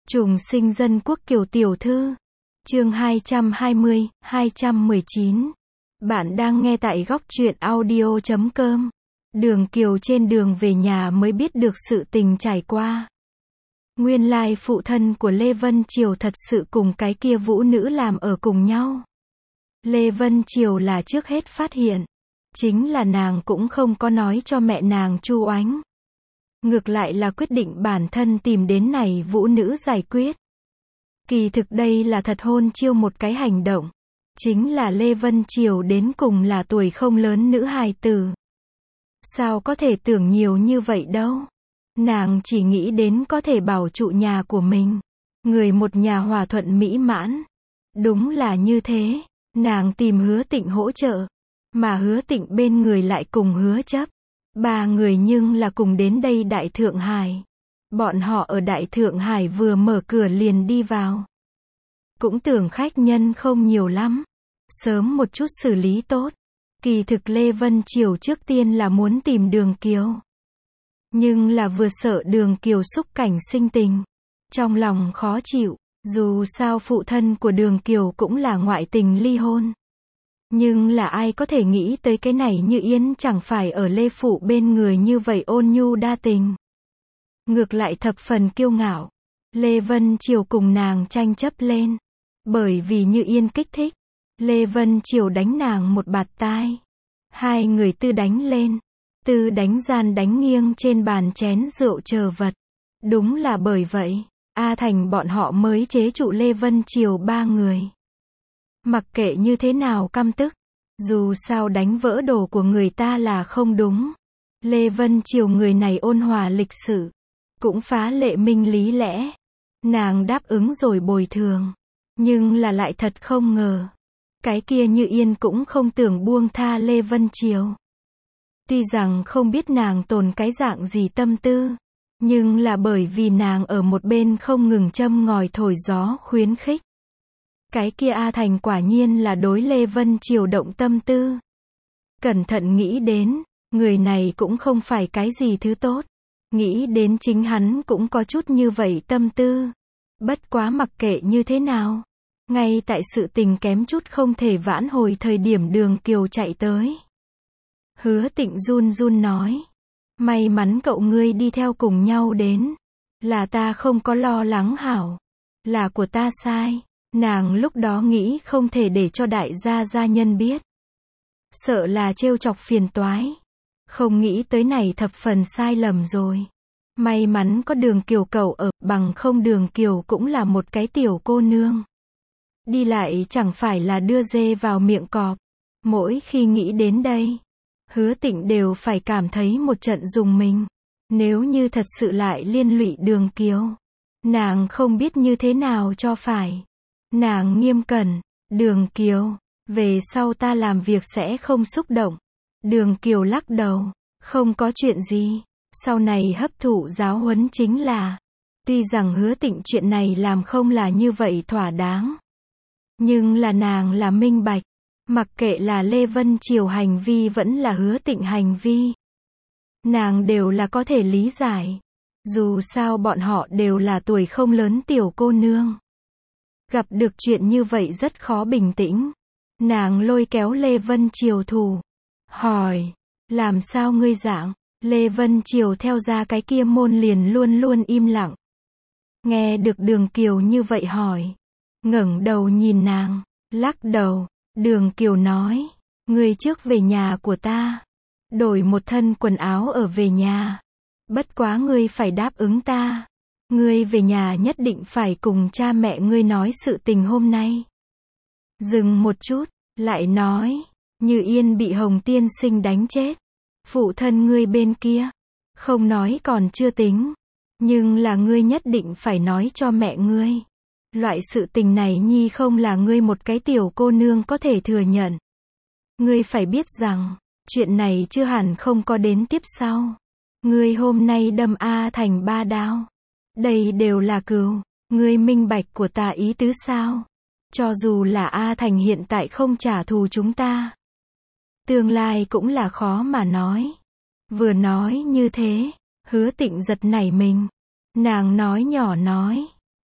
Trùng sinh dân quốc Kiều tiểu thư. Chương 220, 219. Bạn đang nghe tại góc truyện audio.com. Đường Kiều trên đường về nhà mới biết được sự tình trải qua. Nguyên lai phụ thân của Lê Vân Triều thật sự cùng cái kia vũ nữ làm ở cùng nhau. Lê Vân Triều là trước hết phát hiện. Chính là nàng cũng không có nói cho mẹ nàng Chu Oánh. Ngược lại là quyết định bản thân tìm đến này vũ nữ giải quyết. Kỳ thực đây là thật hôn chiêu một cái hành động. Chính là Lê Vân Triều đến cùng là tuổi không lớn nữ hài tử. Sao có thể tưởng nhiều như vậy đâu. Nàng chỉ nghĩ đến có thể bảo trụ nhà của mình. Người một nhà hòa thuận mỹ mãn. Đúng là như thế. Nàng tìm Hứa Tịnh hỗ trợ. Mà Hứa Tịnh bên người lại cùng Hứa Chấp. Ba người nhưng là cùng đến đây Đại Thượng Hải. Bọn họ ở Đại Thượng Hải vừa mở cửa liền đi vào. Cũng tưởng khách nhân không nhiều lắm. Sớm một chút xử lý tốt. Kỳ thực Lê Vân Triều trước tiên là muốn tìm Đường Kiều. Nhưng là vừa sợ Đường Kiều xúc cảnh sinh tình. Trong lòng khó chịu. Dù sao phụ thân của Đường Kiều cũng là ngoại tình ly hôn. Nhưng là ai có thể nghĩ tới cái này Như Yên chẳng phải ở Lê Phụ bên người như vậy ôn nhu đa tình. Ngược lại thập phần kiêu ngạo. Lê Vân Triều cùng nàng tranh chấp lên. Bởi vì Như Yên kích thích. Lê Vân Triều đánh nàng một bạt tai. Hai người tư đánh lên. Tư đánh gian đánh nghiêng trên bàn chén rượu chờ vật. Đúng là bởi vậy, A Thành bọn họ mới chế trụ Lê Vân Triều ba người. Mặc kệ như thế nào căm tức. Dù sao đánh vỡ đồ của người ta là không đúng. Lê Vân Triều người này ôn hòa lịch sự. Cũng phá lệ minh lý lẽ. Nàng đáp ứng rồi bồi thường. Nhưng là lại thật không ngờ. Cái kia Như Yên cũng không tưởng buông tha Lê Vân Triều. Tuy rằng không biết nàng tồn cái dạng gì tâm tư. Nhưng là bởi vì nàng ở một bên không ngừng châm ngòi thổi gió khuyến khích. Cái kia A Thành quả nhiên là đối Lê Vân Triều động tâm tư. Cẩn thận nghĩ đến, người này cũng không phải cái gì thứ tốt. Nghĩ đến chính hắn cũng có chút như vậy tâm tư. Bất quá mặc kệ như thế nào. Ngay tại sự tình kém chút không thể vãn hồi thời điểm Đường Kiều chạy tới. Hứa Tịnh run run nói. May mắn cậu ngươi đi theo cùng nhau đến. Là ta không có lo lắng hảo. Là của ta sai. Nàng lúc đó nghĩ không thể để cho đại gia nhân biết. Sợ là trêu chọc phiền toái. Không nghĩ tới này thập phần sai lầm rồi. May mắn có Đường Kiều cậu ở, bằng không Đường Kiều cũng là một cái tiểu cô nương. Đi lại chẳng phải là đưa dê vào miệng cọp. Mỗi khi nghĩ đến đây, Hứa Tịnh đều phải cảm thấy một trận rùng mình. Nếu như thật sự lại liên lụy Đường Kiều, nàng không biết như thế nào cho phải. Nàng nghiêm cẩn, Đường Kiều, về sau ta làm việc sẽ không xúc động. Đường Kiều lắc đầu, không có chuyện gì, sau này hấp thụ giáo huấn chính là. Tuy rằng Hứa Tịnh chuyện này làm không là như vậy thỏa đáng. Nhưng là nàng là minh bạch, mặc kệ là Lê Vân Triều hành vi vẫn là Hứa Tịnh hành vi. Nàng đều là có thể lý giải. Dù sao bọn họ đều là tuổi không lớn tiểu cô nương. Gặp được chuyện như vậy rất khó bình tĩnh. Nàng lôi kéo Lê Vân Triều thủ. Hỏi, làm sao ngươi dạng? Lê Vân Triều theo ra cái kia môn liền luôn luôn im lặng. Nghe được Đường Kiều như vậy hỏi. Ngẩng đầu nhìn nàng, lắc đầu. Đường Kiều nói, ngươi trước về nhà của ta. Đổi một thân quần áo ở về nhà. Bất quá ngươi phải đáp ứng ta. Ngươi về nhà nhất định phải cùng cha mẹ ngươi nói sự tình hôm nay. Dừng một chút, lại nói, Như Yên bị Hồng tiên sinh đánh chết. Phụ thân ngươi bên kia, không nói còn chưa tính. Nhưng là ngươi nhất định phải nói cho mẹ ngươi. Loại sự tình này nhi không là ngươi một cái tiểu cô nương có thể thừa nhận. Ngươi phải biết rằng, chuyện này chưa hẳn không có đến tiếp sau. Ngươi hôm nay đâm A Thành 3 đao. Đây đều là cừu. Ngươi minh bạch của ta ý tứ sao? Cho dù là A Thành hiện tại không trả thù chúng ta. Tương lai cũng là khó mà nói. Vừa nói như thế, Hứa Tịnh giật nảy mình. Nàng nói nhỏ nói.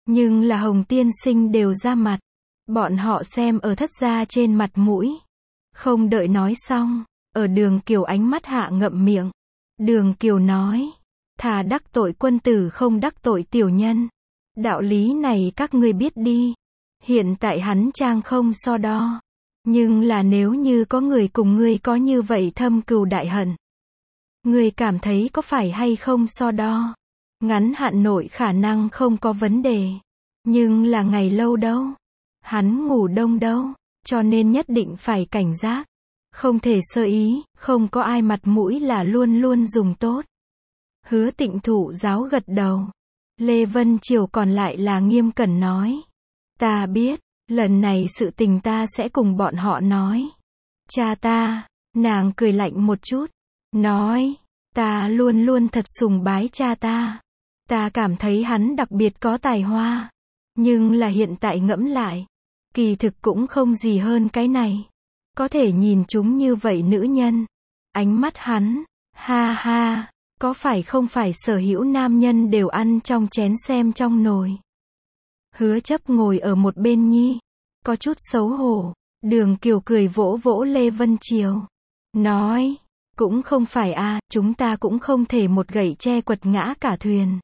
Nhưng là Hồng tiên sinh đều ra mặt. Bọn họ xem ở thất gia trên mặt mũi. Không đợi nói xong, ở Đường Kiều ánh mắt hạ ngậm miệng. Đường Kiều nói, thà đắc tội quân tử không đắc tội tiểu nhân. Đạo lý này các ngươi biết đi. Hiện tại hắn trang không so đo. Nhưng là nếu như có người cùng ngươi có như vậy thâm cừu đại hận, ngươi cảm thấy có phải hay không so đo? Ngắn hạn nội khả năng không có vấn đề. Nhưng là ngày lâu đâu? Hắn ngủ đông đâu? Cho nên nhất định phải cảnh giác. Không thể sơ ý, không có ai mặt mũi là luôn luôn dùng tốt. Hứa Tịnh thụ giáo gật đầu. Lê Vân Triều còn lại là nghiêm cẩn nói. Ta biết, lần này sự tình ta sẽ cùng bọn họ nói. Cha ta, nàng cười lạnh một chút. Nói, ta luôn luôn thật sùng bái cha ta. Ta cảm thấy hắn đặc biệt có tài hoa. Nhưng là hiện tại ngẫm lại, kỳ thực cũng không gì hơn cái này. Có thể nhìn chúng như vậy nữ nhân. Ánh mắt hắn, ha ha, có phải không phải sở hữu nam nhân đều ăn trong chén xem trong nồi. Hứa Chấp ngồi ở một bên nhi, có chút xấu hổ. Đường Kiều cười vỗ vỗ Lê Vân Triều. Nói, cũng không phải a, chúng ta cũng không thể một gậy che quật ngã cả thuyền.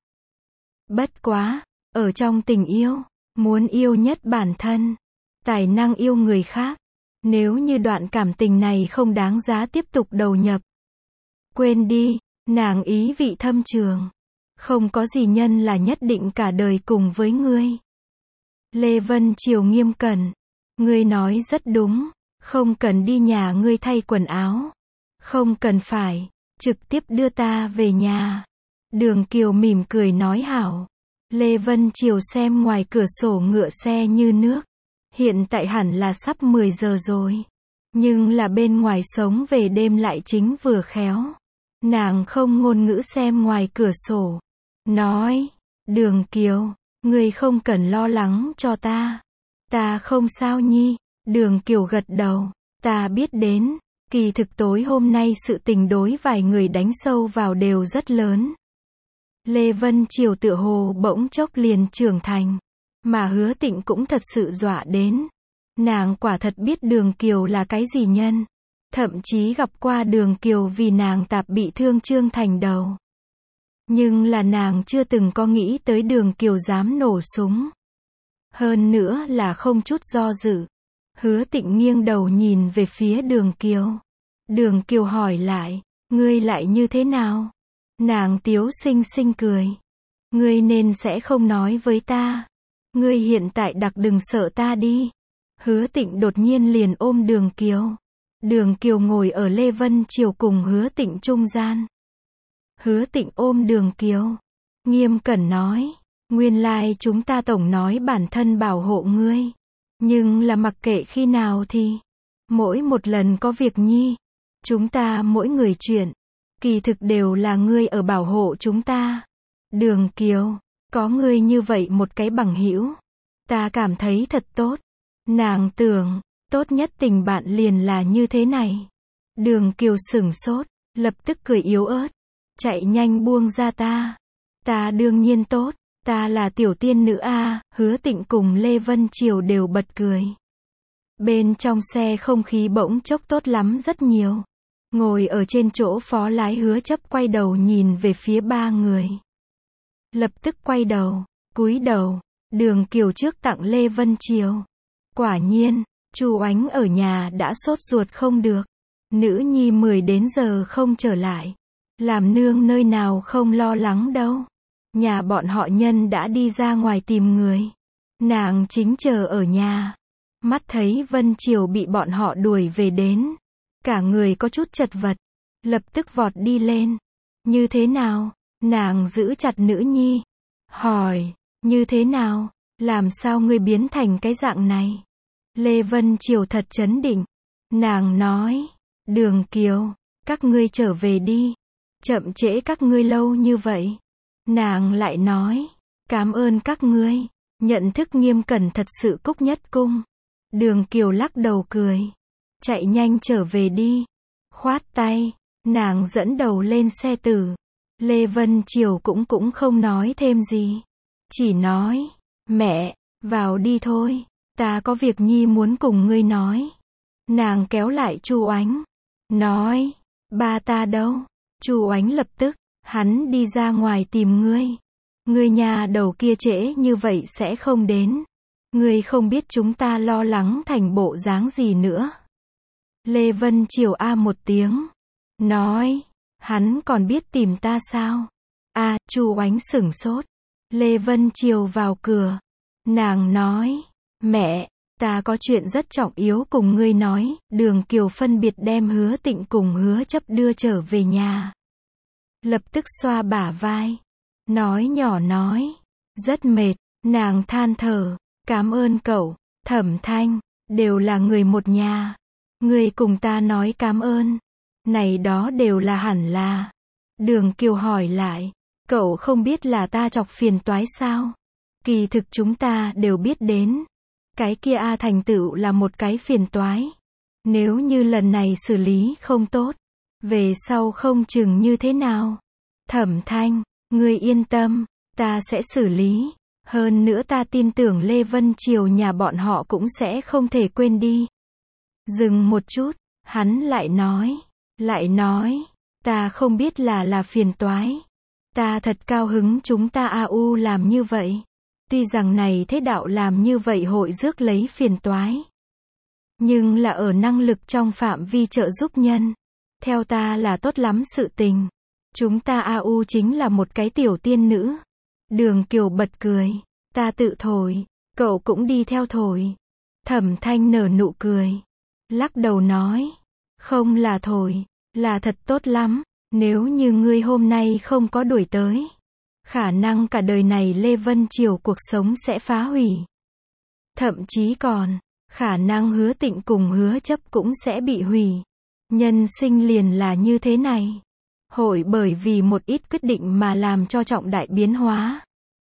Bất quá, ở trong tình yêu, muốn yêu nhất bản thân, tài năng yêu người khác. Nếu như đoạn cảm tình này không đáng giá tiếp tục đầu nhập. Quên đi, nàng ý vị thâm trường. Không có gì nhân là nhất định cả đời cùng với ngươi. Lê Vân Triều nghiêm cẩn. Ngươi nói rất đúng, không cần đi nhà ngươi thay quần áo. Không cần phải, trực tiếp đưa ta về nhà. Đường Kiều mỉm cười nói hảo. Lê Vân Triều xem ngoài cửa sổ ngựa xe như nước. Hiện tại hẳn là sắp 10 giờ rồi. Nhưng là bên ngoài sống về đêm lại chính vừa khéo. Nàng không ngôn ngữ xem ngoài cửa sổ. Nói, Đường Kiều, ngươi không cần lo lắng cho ta. Ta không sao nhi. Đường Kiều gật đầu. Ta biết đến, kỳ thực tối hôm nay sự tình đối vài người đánh sâu vào đều rất lớn. Lê Vân Triều tựa hồ bỗng chốc liền trưởng thành. Mà Hứa Tịnh cũng thật sự dọa đến. Nàng quả thật biết Đường Kiều là cái gì nhân. Thậm chí gặp qua Đường Kiều vì nàng tạp bị thương Trương Thành đầu. Nhưng là nàng chưa từng có nghĩ tới Đường Kiều dám nổ súng. Hơn nữa là không chút do dự. Hứa Tịnh nghiêng đầu nhìn về phía Đường Kiều. Đường Kiều hỏi lại, ngươi lại như thế nào? Nàng tiếu xinh xinh cười. Ngươi nên sẽ không nói với ta. Ngươi hiện tại đặc đừng sợ ta đi. Hứa Tịnh đột nhiên liền ôm Đường Kiều. Đường Kiều ngồi ở Lê Vân Triều cùng Hứa Tịnh trung gian. Hứa Tịnh ôm Đường Kiều. Nghiêm cẩn nói, nguyên lai chúng ta tổng nói bản thân bảo hộ ngươi. Nhưng là mặc kệ khi nào thì, mỗi một lần có việc nhi, chúng ta mỗi người chuyện, kỳ thực đều là ngươi ở bảo hộ chúng ta. Đường Kiều, có ngươi như vậy một cái bằng hữu, ta cảm thấy thật tốt. Nàng tưởng, tốt nhất tình bạn liền là như thế này. Đường Kiều sửng sốt, lập tức cười yếu ớt. Chạy nhanh buông ra ta. Ta đương nhiên tốt, ta là tiểu tiên nữ a. Hứa Tịnh cùng Lê Vân Triều đều bật cười. Bên trong xe không khí bỗng chốc tốt lắm rất nhiều. Ngồi ở trên chỗ phó lái Hứa Chấp quay đầu nhìn về phía ba người. Lập tức quay đầu, cúi đầu. Đường Kiều trước tặng Lê Vân Triều. Quả nhiên, Chu Oánh ở nhà đã sốt ruột không được. Nữ nhi 10 đến giờ không trở lại. Làm nương nơi nào không lo lắng đâu. Nhà bọn họ nhân đã đi ra ngoài tìm người. Nàng chính chờ ở nhà. Mắt thấy Vân Triều bị bọn họ đuổi về đến. Cả người có chút chật vật. Lập tức vọt đi lên. Như thế nào? Nàng giữ chặt nữ nhi. Hỏi, như thế nào? Làm sao ngươi biến thành cái dạng này? Lê Vân Triều thật chấn định. Nàng nói, Đường Kiều, các ngươi trở về đi. Chậm trễ các ngươi lâu như vậy. Nàng lại nói, cảm ơn các ngươi. Nhận thức Nghiêm cẩn thật sự cúc nhất cung. Đường Kiều lắc đầu cười. Chạy nhanh trở về đi. Khoát tay, nàng dẫn đầu lên xe tử. Lê Vân Triều cũng không nói thêm gì. Chỉ nói, Mẹ, vào đi thôi. Ta có việc nhi muốn cùng ngươi nói. Nàng kéo lại Chu Oánh. Nói, ba ta đâu? Chu Oánh lập tức, hắn đi ra ngoài tìm ngươi. Ngươi nhà đầu kia trễ như vậy sẽ không đến. Ngươi không biết chúng ta lo lắng thành bộ dáng gì nữa. Lê Vân Triều a một tiếng. Nói, hắn còn biết tìm ta sao? A, Chu Oánh sửng sốt. Lê Vân Triều vào cửa. Nàng nói, mẹ, ta có chuyện rất trọng yếu cùng ngươi nói. Đường Kiều phân biệt đem Hứa Tịnh cùng Hứa Chấp đưa trở về nhà. Lập tức xoa bả vai. Nói nhỏ nói, rất mệt. Nàng than thở, cảm ơn cậu, Thẩm Thanh, đều là người một nhà. Ngươi cùng ta nói cảm ơn. Này đó đều là hẳn là. Đường Kiều hỏi lại, cậu không biết là ta chọc phiền toái sao? Kỳ thực chúng ta đều biết đến. Cái kia A thành tựu là một cái phiền toái. Nếu như lần này xử lý không tốt, về sau không chừng như thế nào. Thẩm Thanh, ngươi yên tâm, ta sẽ xử lý. Hơn nữa ta tin tưởng Lê Vân Triều nhà bọn họ cũng sẽ không thể quên đi. Dừng một chút, hắn lại nói, ta không biết là phiền toái. Ta thật cao hứng chúng ta AU làm như vậy. Tuy rằng này thế đạo làm như vậy hội rước lấy phiền toái. Nhưng là ở năng lực trong phạm vi trợ giúp nhân. Theo ta là tốt lắm sự tình. Chúng ta AU chính là một cái tiểu tiên nữ. Đường Kiều bật cười. Ta tự thổi, cậu cũng đi theo thổi. Thẩm Thanh nở nụ cười. Lắc đầu nói. Không là thổi, là thật tốt lắm. Nếu như ngươi hôm nay không có đuổi tới. Khả năng cả đời này Lê Vân Triều cuộc sống sẽ phá hủy. Thậm chí còn, khả năng Hứa Tịnh cùng Hứa Chấp cũng sẽ bị hủy. Nhân sinh liền là như thế này. Hội bởi vì một ít quyết định mà làm cho trọng đại biến hóa.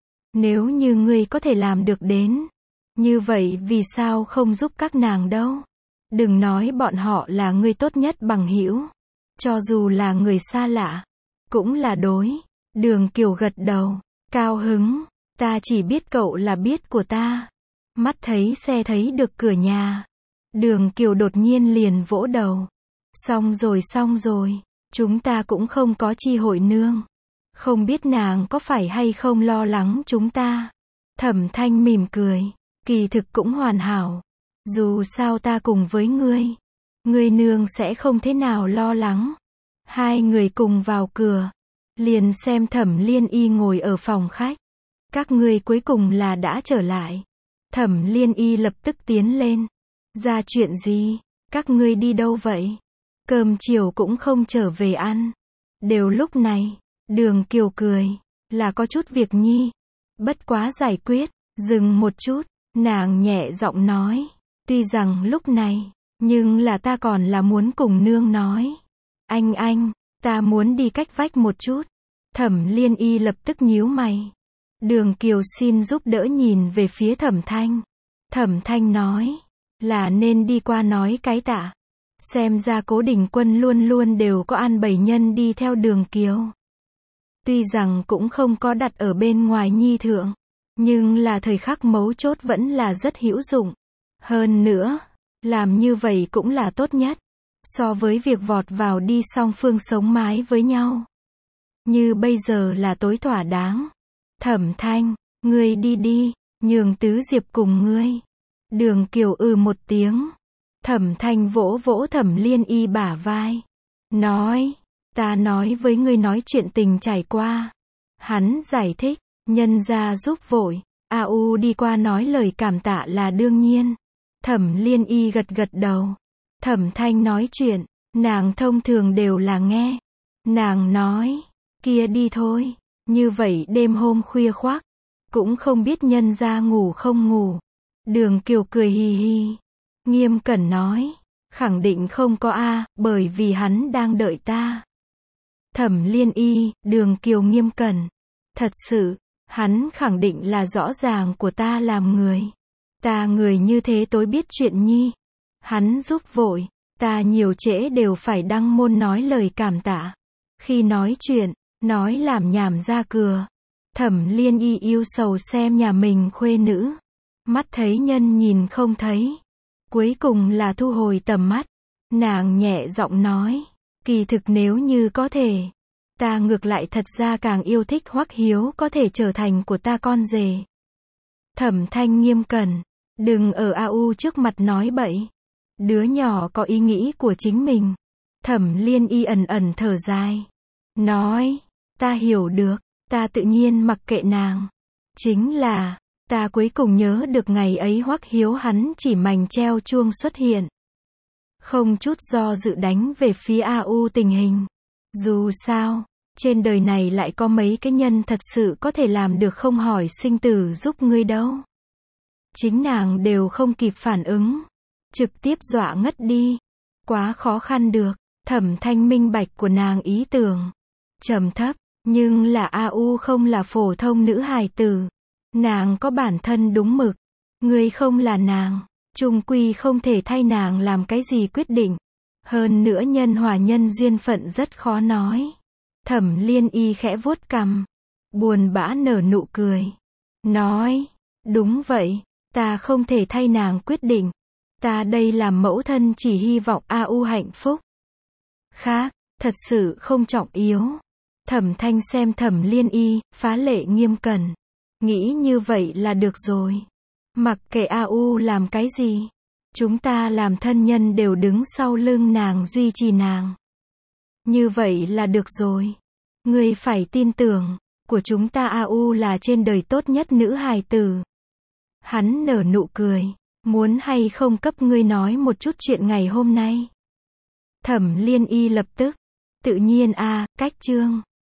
Nếu như ngươi có thể làm được đến. Như vậy vì sao không giúp các nàng đâu? Đừng nói bọn họ là ngươi tốt nhất bằng hữu. Cho dù là người xa lạ. Cũng là đối. Đường Kiều gật đầu. Cao hứng. Ta chỉ biết cậu là biết của ta. Mắt thấy xe thấy được cửa nhà. Đường Kiều đột nhiên liền vỗ đầu. Xong rồi. Chúng ta cũng không có chi hội nương. Không biết nàng có phải hay không lo lắng chúng ta. Thẩm Thanh mỉm cười. Kỳ thực cũng hoàn hảo. Dù sao ta cùng với ngươi. Ngươi nương sẽ không thế nào lo lắng. Hai người cùng vào cửa. Liền xem Thẩm Liên Y ngồi ở phòng khách. Các ngươi cuối cùng là đã trở lại. Thẩm Liên Y lập tức tiến lên. Ra chuyện gì? Các ngươi đi đâu vậy? Cơm chiều cũng không trở về ăn. Đều lúc này. Đường Kiều cười. Là có chút việc nhi. Bất quá giải quyết. Dừng một chút. Nàng nhẹ giọng nói. Tuy rằng lúc này. Nhưng là ta còn là muốn cùng nương nói. Anh, ta muốn đi cách vách một chút. Thẩm Liên Y lập tức nhíu mày. Đường Kiều xin giúp đỡ nhìn về phía Thẩm Thanh. Thẩm Thanh nói. Là nên đi qua nói cái tạ. Xem ra Cố Đình Quân luôn luôn đều có an bày nhân đi theo Đường Kiều. Tuy rằng cũng không có đặt ở bên ngoài nhi thượng. Nhưng là thời khắc mấu chốt vẫn là rất hữu dụng. Hơn nữa, làm như vậy cũng là tốt nhất. So với việc vọt vào đi song phương sống mái với nhau. Như bây giờ là tối thỏa đáng. Thẩm Thanh, ngươi đi, nhường Tứ Diệp cùng ngươi. Đường Kiều một tiếng. Thẩm Thanh vỗ vỗ Thẩm Liên Y bả vai. Nói, ta nói với ngươi nói chuyện tình trải qua. Hắn giải thích, nhân ra giúp vội. AU đi qua nói lời cảm tạ là đương nhiên. Thẩm Liên Y gật đầu. Thẩm Thanh nói chuyện, nàng thông thường đều là nghe. Nàng nói, kia đi thôi. Như vậy đêm hôm khuya khoác. Cũng không biết nhân ra ngủ không ngủ. Đường Kiều cười hì hì. Nghiêm cẩn nói. Khẳng định không có a, bởi vì hắn đang đợi ta. Thẩm Liên Y, Đường Kiều nghiêm cẩn. Thật sự, hắn khẳng định là rõ ràng của ta làm người. Ta người như thế tối biết chuyện nhi. Hắn giúp vội, ta nhiều trễ đều phải đăng môn nói lời cảm tạ. Khi nói chuyện, nói làm nhảm ra cửa. Thẩm Liên Y yêu sầu xem nhà mình khuê nữ. Mắt thấy nhân nhìn không thấy. Cuối cùng là thu hồi tầm mắt. Nàng nhẹ giọng nói. Kỳ thực nếu như có thể. Ta ngược lại thật ra càng yêu thích Hoắc Hiếu có thể trở thành của ta con rể. Thẩm Thanh nghiêm cẩn. Đừng ở AU trước mặt nói bậy. Đứa nhỏ có ý nghĩ của chính mình. Thẩm Liên Y ẩn ẩn thở dài. Nói. Ta hiểu được. Ta tự nhiên mặc kệ nàng. Chính là. Ta cuối cùng nhớ được ngày ấy Hoắc Hiếu hắn chỉ mảnh treo chuông xuất hiện. Không chút do dự đánh về phía AU tình hình. Dù sao. Trên đời này lại có mấy cái nhân thật sự có thể làm được không hỏi sinh tử giúp ngươi đâu. Chính nàng đều không kịp phản ứng. Trực tiếp dọa ngất đi. Quá khó khăn được. Thẩm Thanh minh bạch của nàng ý tưởng. Trầm thấp. Nhưng là AU không là phổ thông nữ hài tử. Nàng có bản thân đúng mực. Ngươi không là nàng. Chung quy không thể thay nàng làm cái gì quyết định. Hơn nữa nhân hòa nhân duyên phận rất khó nói. Thẩm Liên Y khẽ vuốt cằm. Buồn bã nở nụ cười. Nói. Đúng vậy. Ta không thể thay nàng quyết định. Ta đây làm mẫu thân chỉ hy vọng AU hạnh phúc. Khác. Thật sự không trọng yếu. Thẩm Thanh xem Thẩm Liên Y, phá lệ nghiêm cẩn. Nghĩ như vậy là được rồi. Mặc kệ AU làm cái gì. Chúng ta làm thân nhân đều đứng sau lưng nàng duy trì nàng. Như vậy là được rồi. Ngươi phải tin tưởng. Của chúng ta AU là trên đời tốt nhất nữ hài tử. Hắn nở nụ cười. Muốn hay không cấp ngươi nói một chút chuyện ngày hôm nay. Thẩm Liên Y lập tức. Tự nhiên a, cách chương.